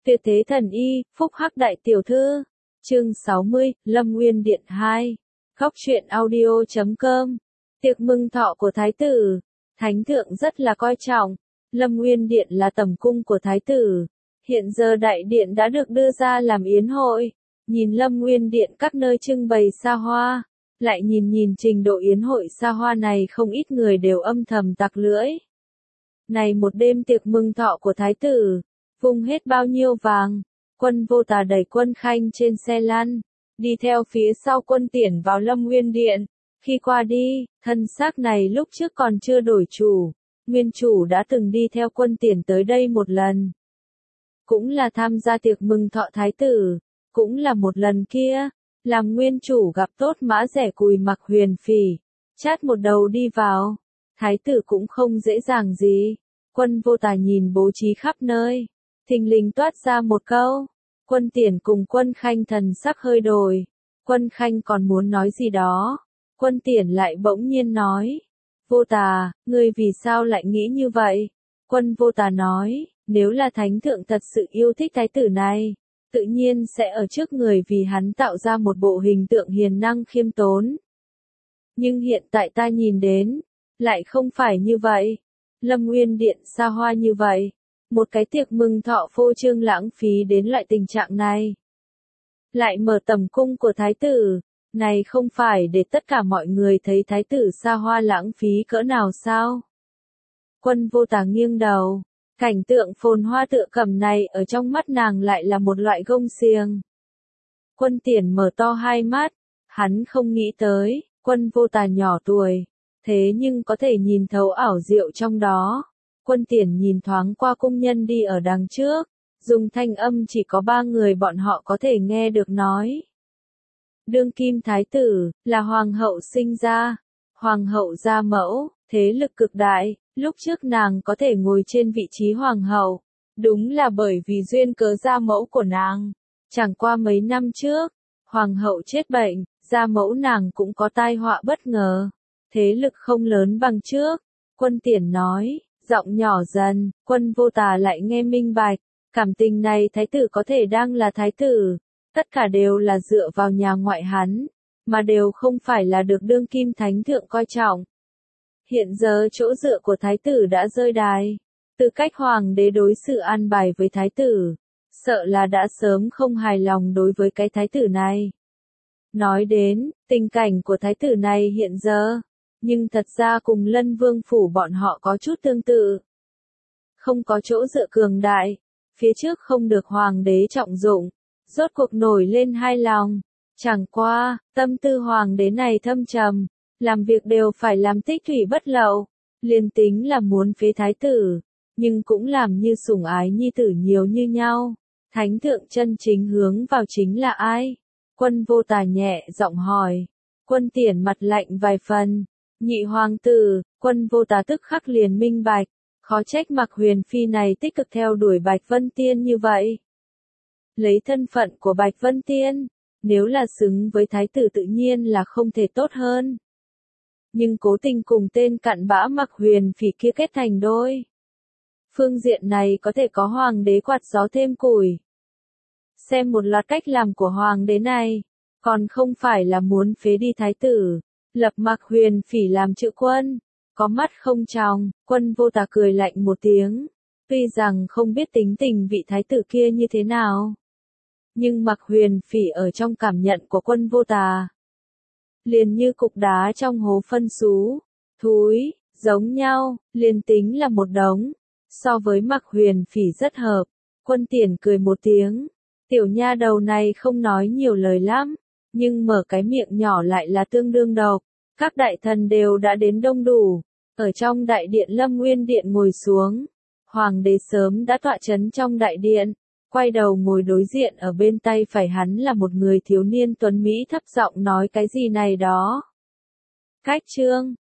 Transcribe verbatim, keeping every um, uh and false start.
Tuyệt thế thần y, phúc hắc đại tiểu thư. Chương sáu mươi, Lâm Nguyên Điện hai. Góc truyện audio chấm com. Tiệc mừng thọ của thái tử. Thánh thượng rất là coi trọng. Lâm Nguyên Điện là tẩm cung của thái tử. Hiện giờ đại điện đã được đưa ra làm yến hội. Nhìn Lâm Nguyên Điện các nơi trưng bày xa hoa. Lại nhìn nhìn trình độ yến hội xa hoa này, không ít người đều âm thầm tặc lưỡi. Này một đêm tiệc mừng thọ của thái tử. Vung hết bao nhiêu vàng. Quân Vô Tà đẩy Quân Khanh trên xe lăn, đi theo phía sau Quân Tiễn vào Lâm Nguyên Điện. Khi qua đi, thân xác này lúc trước còn chưa đổi chủ. Nguyên chủ đã từng đi theo Quân Tiễn tới đây một lần. Cũng là tham gia tiệc mừng thọ thái tử. Cũng là một lần kia, làm nguyên chủ gặp tốt mã rẻ cùi mặc huyền phỉ. Chát một đầu đi vào. Thái tử cũng không dễ dàng gì. Quân Vô Tà nhìn bố trí khắp nơi. Thình lình toát ra một câu. Quân Tiễn cùng Quân Khanh thần sắc hơi đổi. Quân Khanh còn muốn nói gì đó. Quân Tiễn lại bỗng nhiên nói. Vô Tà, ngươi vì sao lại nghĩ như vậy? Quân Vô Tà nói, nếu là thánh thượng thật sự yêu thích thái tử này, tự nhiên sẽ ở trước người vì hắn tạo ra một bộ hình tượng hiền năng khiêm tốn. Nhưng hiện tại ta nhìn đến, lại không phải như vậy. Lâm Nguyên Điện xa hoa như vậy. Một cái tiệc mừng thọ phô trương lãng phí đến loại tình trạng này. Lại mở tẩm cung của thái tử, này không phải để tất cả mọi người thấy thái tử xa hoa lãng phí cỡ nào sao? Quân Vô Tà nghiêng đầu, cảnh tượng phồn hoa tựa cẩm này ở trong mắt nàng lại là một loại gông xiềng. Quân Tiễn mở to hai mắt, hắn không nghĩ tới, Quân Vô Tà nhỏ tuổi, thế nhưng có thể nhìn thấu ảo diệu trong đó. Quân Tiễn nhìn thoáng qua cung nhân đi ở đằng trước, dùng thanh âm chỉ có ba người bọn họ có thể nghe được nói. Đương kim thái tử, là hoàng hậu sinh ra, hoàng hậu gia mẫu, thế lực cực đại, lúc trước nàng có thể ngồi trên vị trí hoàng hậu, đúng là bởi vì duyên cớ gia mẫu của nàng. Chẳng qua mấy năm trước, hoàng hậu chết bệnh, gia mẫu nàng cũng có tai họa bất ngờ, thế lực không lớn bằng trước. Quân Tiễn nói. Giọng nhỏ dần, Quân Vô Tà lại nghe minh bạch, cảm tình này thái tử có thể đang là thái tử, tất cả đều là dựa vào nhà ngoại hắn, mà đều không phải là được đương kim thánh thượng coi trọng. Hiện giờ chỗ dựa của thái tử đã rơi đài, tư cách hoàng đế đối xử an bài với thái tử, sợ là đã sớm không hài lòng đối với cái thái tử này. Nói đến, tình cảnh của thái tử này hiện giờ, nhưng thật ra cùng Lân Vương phủ bọn họ có chút tương tự. Không có chỗ dựa cường đại, phía trước không được hoàng đế trọng dụng, rốt cuộc nổi lên hai lòng. Chẳng qua, tâm tư hoàng đế này thâm trầm, làm việc đều phải làm tích thủy bất lậu, liền tính là muốn phế thái tử, nhưng cũng làm như sủng ái nhi tử nhiều như nhau. Thánh thượng chân chính hướng vào chính là ai? Quân Vô Tà nhẹ giọng hỏi. Quân Tiễn mặt lạnh vài phần. Nhị hoàng tử, Quân Vô Tà tức khắc liền minh bạch, khó trách Mặc Huyền Phi này tích cực theo đuổi Bạch Vân Tiên như vậy. Lấy thân phận của Bạch Vân Tiên, nếu là xứng với thái tử tự nhiên là không thể tốt hơn. Nhưng cố tình cùng tên cặn bã Mặc Huyền Phỉ kia kết thành đôi. Phương diện này có thể có hoàng đế quạt gió thêm củi. Xem một loạt cách làm của hoàng đế này, còn không phải là muốn phế đi thái tử. Lập Mặc Huyền Phỉ làm chữ quân, có mắt không tròng. Quân Vô Tà cười lạnh một tiếng, tuy rằng không biết tính tình vị thái tử kia như thế nào, nhưng Mặc Huyền Phỉ ở trong cảm nhận của Quân Vô Tà, liền như cục đá trong hố phân sú, thúi, giống nhau, liền tính là một đống, so với Mặc Huyền Phỉ rất hợp. Quân Tiễn cười một tiếng, tiểu nha đầu này không nói nhiều lời lắm, nhưng mở cái miệng nhỏ lại là tương đương độc. Các đại thần đều đã đến đông đủ, ở trong đại điện Lâm Nguyên Điện ngồi xuống. Hoàng đế sớm đã tọa chấn trong đại điện, quay đầu ngồi đối diện ở bên tay phải hắn là một người thiếu niên tuấn Mỹ thấp giọng nói cái gì này đó. Cách trương,